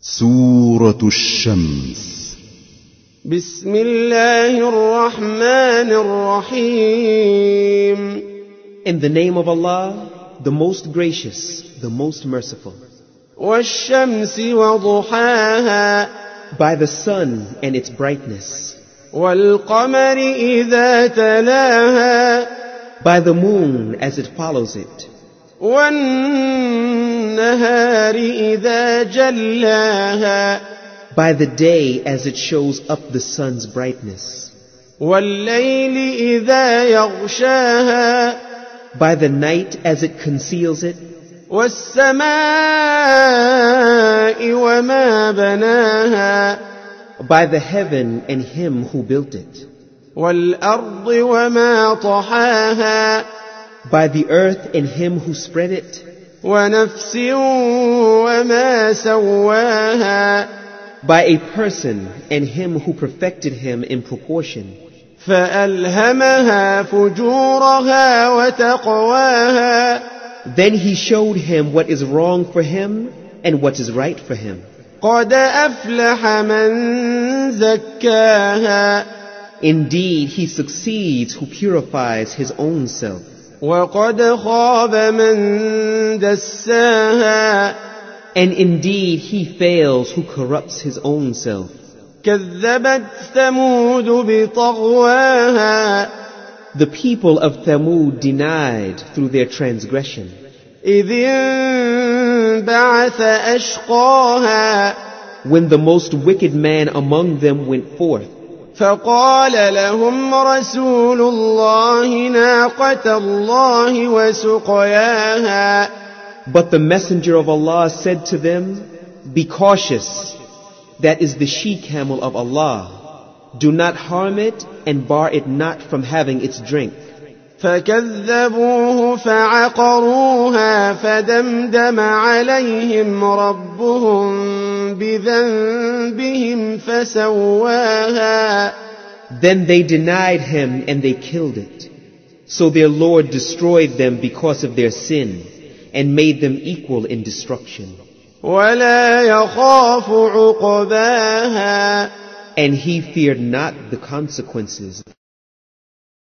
سورة الشمس. بسم الله الرحمن الرحيم. In the name of Allah, the most gracious, the most merciful. والشمس وضحاها. By the sun and its brightness. والقمر إذا تلاها. By the moon as it follows it. والنهار إذا جلاها. By the day as it shows up the sun's brightness. والليل إذا يغشاها. By the night as it conceals it. والسماء وما بناها. By the heaven and him who built it. والأرض وما طحاها. By the earth and him who spread it. ونفس وما سواها. By a person and him who perfected him in proportion. فألهمها فجورها وتقواها. Then he showed him what is wrong for him and what is right for him. قد أفلح من زكاها. Indeed, he succeeds who purifies his own self. وقد خاب من دساها. And indeed, he fails who corrupts his own self. كذبت ثمود بطغواها. The people of Thamud denied through their transgression. إذ انبعث أشقاها. When the most wicked man among them went forth. فقال لهم رسول الله ناقة الله وسقياها. But the messenger of Allah said to them, "Be cautious. That is the she-camel of Allah. Do not harm it and bar it not from having its drink." فكذبوه فعقروها فدمدم عليهم ربهم بذنبهم فسواها. Then they denied him and they killed it. So their Lord destroyed them because of their sin and made them equal in destruction. ولا يخاف عقباها. And he feared not the consequences